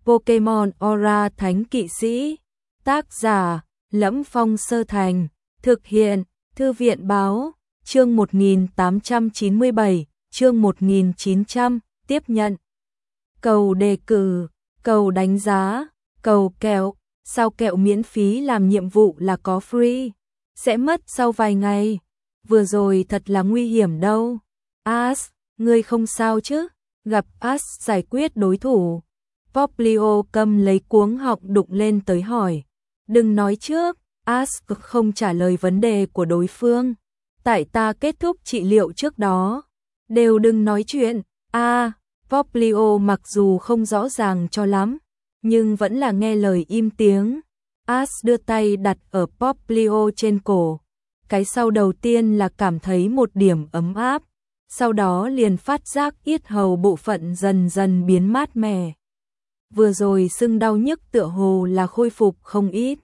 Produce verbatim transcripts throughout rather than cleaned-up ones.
Pokemon Aura Thánh Kỵ Sĩ. Tác giả: Lẫm Phong Sơ Thành. Thực hiện: Thư viện báo. Chương một nghìn tám trăm chín mươi bảy, chương một nghìn chín trăm, tiếp nhận. Cầu đề cử, cầu đánh giá, cầu kẹo. Sao kẹo miễn phí làm nhiệm vụ là có free? Sẽ mất sau vài ngày. Vừa rồi thật là nguy hiểm đâu. Ash, ngươi không sao chứ? Gặp Ash giải quyết đối thủ. Popplio cầm lấy cuống họng đụng lên tới hỏi. Đừng nói trước. Ash không trả lời vấn đề của đối phương. Tại ta kết thúc trị liệu trước đó. Đều đừng nói chuyện. A, à, Popplio mặc dù không rõ ràng cho lắm, nhưng vẫn là nghe lời im tiếng. Ash đưa tay đặt ở Popplio trên cổ. Cái sau đầu tiên là cảm thấy một điểm ấm áp, sau đó liền phát giác yết hầu bộ phận dần dần biến mát mẻ. Vừa rồi sưng đau nhức tựa hồ là khôi phục không ít.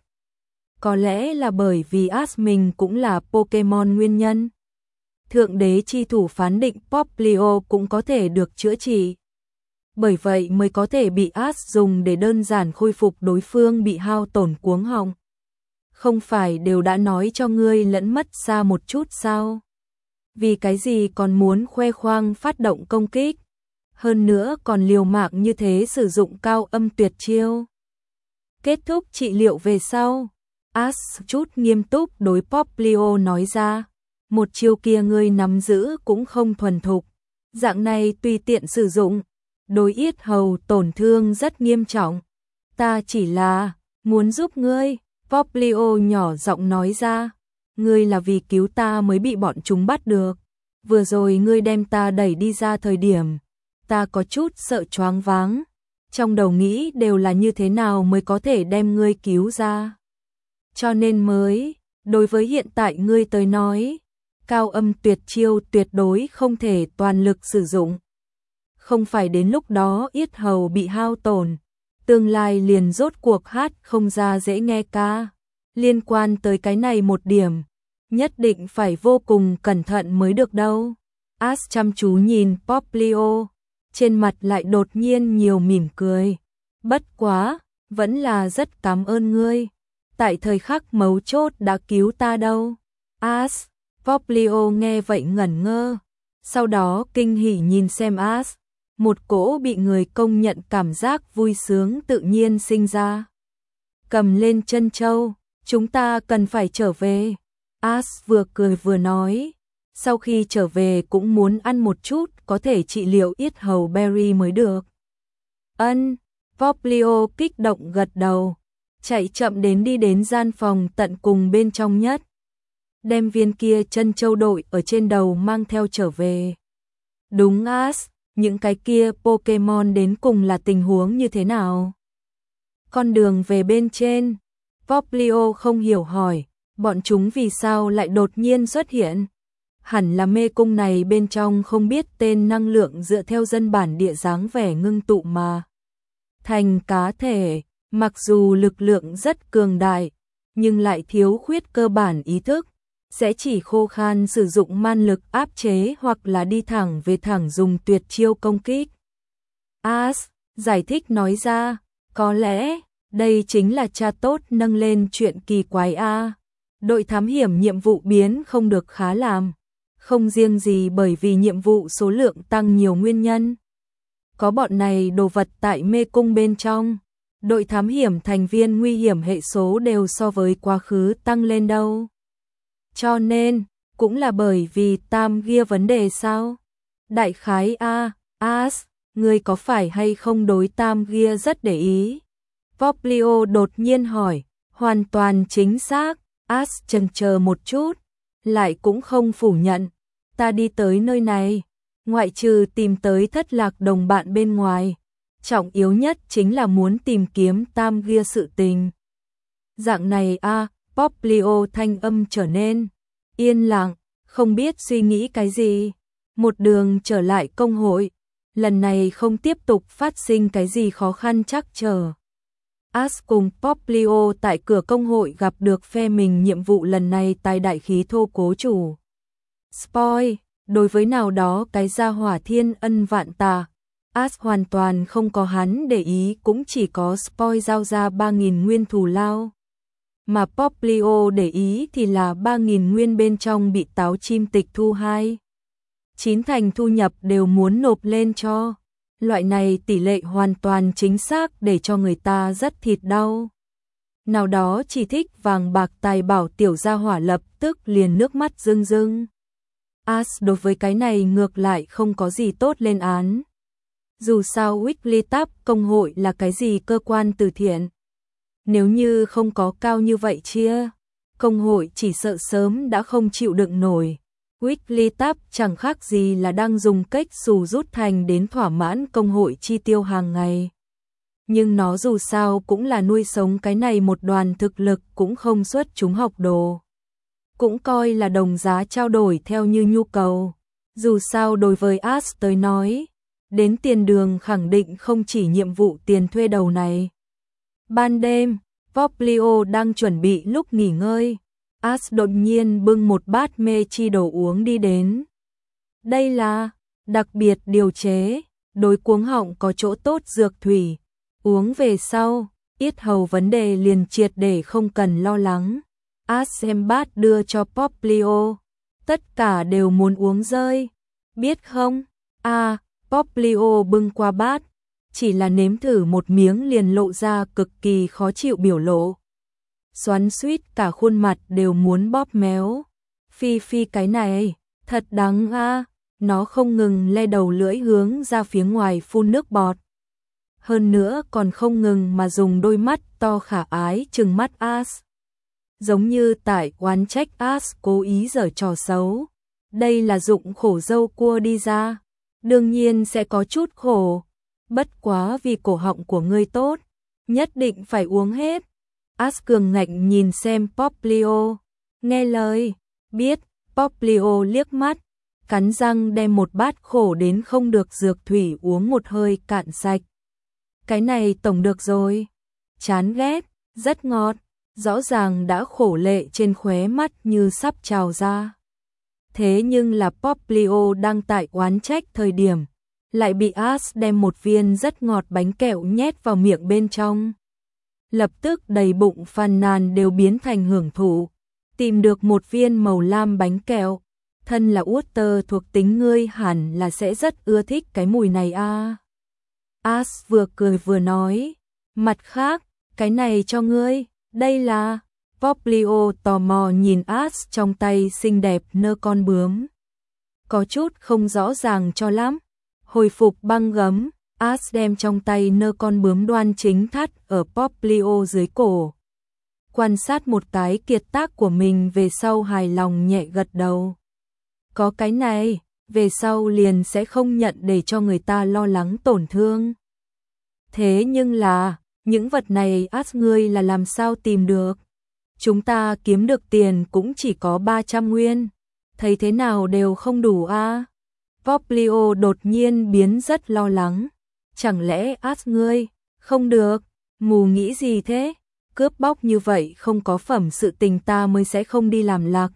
Có lẽ là bởi vì Ash mình cũng là Pokemon nguyên nhân. Thượng đế chi thủ phán định Popplio cũng có thể được chữa trị. Bởi vậy mới có thể bị Ash dùng để đơn giản khôi phục đối phương bị hao tổn cuống họng. Không phải đều đã nói cho ngươi lẫn mất xa một chút sao? Vì cái gì còn muốn khoe khoang phát động công kích? Hơn nữa còn liều mạng như thế sử dụng cao âm tuyệt chiêu. Kết thúc trị liệu về sau, Ash chút nghiêm túc đối Popplio nói ra. Một chiêu kia ngươi nắm giữ cũng không thuần thục. Dạng này tùy tiện sử dụng, đối yết hầu tổn thương rất nghiêm trọng. Ta chỉ là muốn giúp ngươi. Popplio nhỏ giọng nói ra. Ngươi là vì cứu ta mới bị bọn chúng bắt được. Vừa rồi ngươi đem ta đẩy đi ra thời điểm, ta có chút sợ choáng váng. Trong đầu nghĩ đều là như thế nào mới có thể đem ngươi cứu ra. Cho nên mới, đối với hiện tại ngươi tới nói, cao âm tuyệt chiêu tuyệt đối không thể toàn lực sử dụng. Không phải đến lúc đó yết hầu bị hao tổn, tương lai liền rốt cuộc hát không ra dễ nghe ca. Liên quan tới cái này một điểm, nhất định phải vô cùng cẩn thận mới được đâu. Ash chăm chú nhìn Popplio, trên mặt lại đột nhiên nhiều mỉm cười. Bất quá, vẫn là rất cảm ơn ngươi. Tại thời khắc mấu chốt đã cứu ta đâu. Ash, Popplio nghe vậy ngẩn ngơ. Sau đó kinh hỉ nhìn xem Ash. Một cỗ bị người công nhận cảm giác vui sướng tự nhiên sinh ra. Cầm lên chân châu, chúng ta cần phải trở về. Ash vừa cười vừa nói. Sau khi trở về cũng muốn ăn một chút có thể trị liệu yết hầu berry mới được. Ân, Popplio kích động gật đầu. Chạy chậm đến đi đến gian phòng tận cùng bên trong nhất. Đem viên kia chân châu đội ở trên đầu mang theo trở về. Đúng Ash. Những cái kia Pokemon đến cùng là tình huống như thế nào? Con đường về bên trên, Popplio không hiểu hỏi, bọn chúng vì sao lại đột nhiên xuất hiện? Hẳn là mê cung này bên trong không biết tên năng lượng dựa theo dân bản địa dáng vẻ ngưng tụ mà. Thành cá thể, mặc dù lực lượng rất cường đại, nhưng lại thiếu khuyết cơ bản ý thức. Sẽ chỉ khô khan sử dụng man lực áp chế hoặc là đi thẳng về thẳng dùng tuyệt chiêu công kích. Ash giải thích nói ra, có lẽ đây chính là cha tốt nâng lên chuyện kỳ quái a. Đội thám hiểm nhiệm vụ biến không được khá làm, không riêng gì bởi vì nhiệm vụ số lượng tăng nhiều nguyên nhân. Có bọn này đồ vật tại mê cung bên trong, đội thám hiểm thành viên nguy hiểm hệ số đều so với quá khứ tăng lên đâu. Cho nên, cũng là bởi vì tam gia vấn đề sao? Đại khái a, Ash, ngươi có phải hay không đối tam gia rất để ý? Popplio đột nhiên hỏi, hoàn toàn chính xác. Ash chần chờ một chút, lại cũng không phủ nhận. Ta đi tới nơi này, ngoại trừ tìm tới thất lạc đồng bạn bên ngoài, trọng yếu nhất chính là muốn tìm kiếm tam gia sự tình. Dạng này a, Popplio thanh âm trở nên yên lặng, không biết suy nghĩ cái gì. Một đường trở lại công hội, lần này không tiếp tục phát sinh cái gì khó khăn trắc trở. Ash cùng Popplio tại cửa công hội gặp được phe mình nhiệm vụ lần này tài đại khí thô cố chủ. Spoil, đối với nào đó cái gia hỏa thiên ân vạn tà, As hoàn toàn không có hắn để ý, cũng chỉ có Spoil giao ra ba nghìn nguyên thù lao. Mà Poplio để ý thì là ba nghìn nguyên bên trong bị táo chim tịch thu hai. Chín thành thu nhập đều muốn nộp lên cho. Loại này tỷ lệ hoàn toàn chính xác để cho người ta rất thịt đau. Nào đó chỉ thích vàng bạc tài bảo tiểu gia hỏa lập tức liền nước mắt rưng rưng. As đối với cái này ngược lại không có gì tốt lên án. Dù sao Weekly Tab công hội là cái gì cơ quan từ thiện. Nếu như không có cao như vậy chia, công hội chỉ sợ sớm đã không chịu đựng nổi. Weekly Tab chẳng khác gì là đang dùng cách xù rút thành đến thỏa mãn công hội chi tiêu hàng ngày. Nhưng nó dù sao cũng là nuôi sống cái này một đoàn thực lực cũng không xuất chúng học đồ. Cũng coi là đồng giá trao đổi theo như nhu cầu. Dù sao đối với As tới nói, đến tiền đường khẳng định không chỉ nhiệm vụ tiền thuê đầu này. Ban đêm, Poplio đang chuẩn bị lúc nghỉ ngơi. As đột nhiên bưng một bát mê chi đồ uống đi đến. Đây là đặc biệt điều chế, đối cuống họng có chỗ tốt dược thủy. Uống về sau, yết hầu vấn đề liền triệt để không cần lo lắng. As xem bát đưa cho Poplio. Tất cả đều muốn uống rơi. Biết không? À, Poplio bưng qua bát. Chỉ là nếm thử một miếng liền lộ ra cực kỳ khó chịu biểu lộ. Xoắn xuýt cả khuôn mặt đều muốn bóp méo. Phi phi cái này, thật đắng a. Nó không ngừng le đầu lưỡi hướng ra phía ngoài phun nước bọt. Hơn nữa còn không ngừng mà dùng đôi mắt to khả ái trừng mắt As. Giống như tại oán trách As cố ý giở trò xấu. Đây là dụng khổ dâu cua đi ra. Đương nhiên sẽ có chút khổ. Bất quá vì cổ họng của ngươi tốt, nhất định phải uống hết. As cường ngạnh nhìn xem Poplio. Nghe lời, biết. Poplio liếc mắt, cắn răng đem một bát khổ đến không được dược thủy uống một hơi cạn sạch. Cái này tổng được rồi. Chán ghét, rất ngọt, rõ ràng đã khổ lệ trên khóe mắt như sắp trào ra. Thế nhưng là Poplio đang tại oán trách thời điểm, lại bị As đem một viên rất ngọt bánh kẹo nhét vào miệng bên trong. Lập tức đầy bụng phàn nàn đều biến thành hưởng thụ. Tìm được một viên màu lam bánh kẹo. Thân là Utter thuộc tính ngươi hẳn là sẽ rất ưa thích cái mùi này a. À. As vừa cười vừa nói. Mặt khác, cái này cho ngươi, đây là... Poplio tò mò nhìn As trong tay xinh đẹp nơ con bướm. Có chút không rõ ràng cho lắm. Hồi phục băng gấm, As đem trong tay nơ con bướm đoan chính thắt ở Poplio dưới cổ. Quan sát một cái kiệt tác của mình về sau hài lòng nhẹ gật đầu. Có cái này, về sau liền sẽ không nhận để cho người ta lo lắng tổn thương. Thế nhưng là, những vật này As ngươi là làm sao tìm được? Chúng ta kiếm được tiền cũng chỉ có ba trăm nguyên. Thấy thế nào đều không đủ a. À? Poplio đột nhiên biến rất lo lắng. Chẳng lẽ As ngươi, không được, mù nghĩ gì thế? Cướp bóc như vậy không có phẩm sự tình ta mới sẽ không đi làm lạc.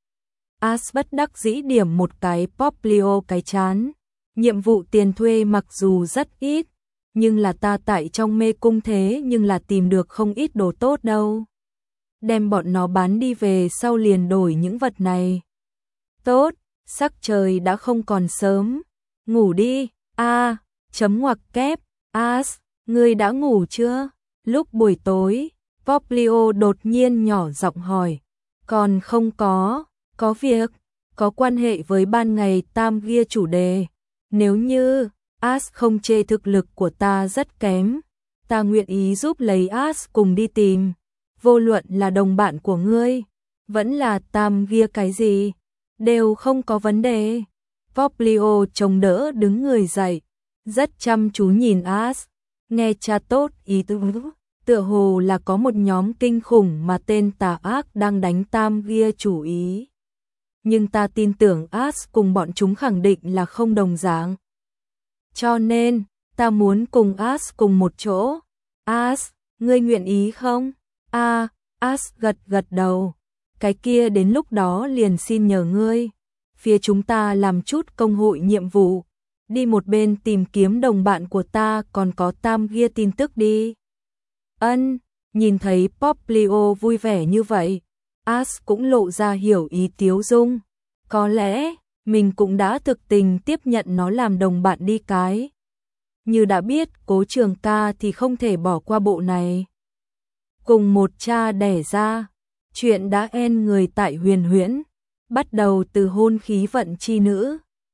As bất đắc dĩ điểm một cái Poplio cái chán. Nhiệm vụ tiền thuê mặc dù rất ít, nhưng là ta tại trong mê cung thế nhưng là tìm được không ít đồ tốt đâu. Đem bọn nó bán đi về sau liền đổi những vật này. Tốt, sắc trời đã không còn sớm. Ngủ đi, a à, chấm ngoặc kép, As, ngươi đã ngủ chưa? Lúc buổi tối, Poplio đột nhiên nhỏ giọng hỏi. Còn không có, có việc, có quan hệ với ban ngày tam gia chủ đề. Nếu như, As không chê thực lực của ta rất kém, ta nguyện ý giúp lấy As cùng đi tìm. Vô luận là đồng bạn của ngươi, vẫn là tam gia cái gì, đều không có vấn đề. Poplio chống đỡ đứng người dậy, rất chăm chú nhìn As, nghe cha tốt ý tứ, tựa hồ là có một nhóm kinh khủng mà tên tà ác đang đánh tam gia chủ ý. Nhưng ta tin tưởng As cùng bọn chúng khẳng định là không đồng dạng. Cho nên, ta muốn cùng As cùng một chỗ. As, ngươi nguyện ý không? A, à, As gật gật đầu. Cái kia đến lúc đó liền xin nhờ ngươi. Phía chúng ta làm chút công hội nhiệm vụ. đi một bên tìm kiếm đồng bạn của ta còn có Tam ghi tin tức đi. Ân, nhìn thấy Poplio vui vẻ như vậy, Ash cũng lộ ra hiểu ý tiếu dung. Có lẽ, mình cũng đã thực tình tiếp nhận nó làm đồng bạn đi cái. Như đã biết Cố Trường Ca thì không thể bỏ qua bộ này. Cùng một cha đẻ ra, chuyện đã en người tại Huyền Huyễn, bắt đầu từ hôn khí vận chi nữ.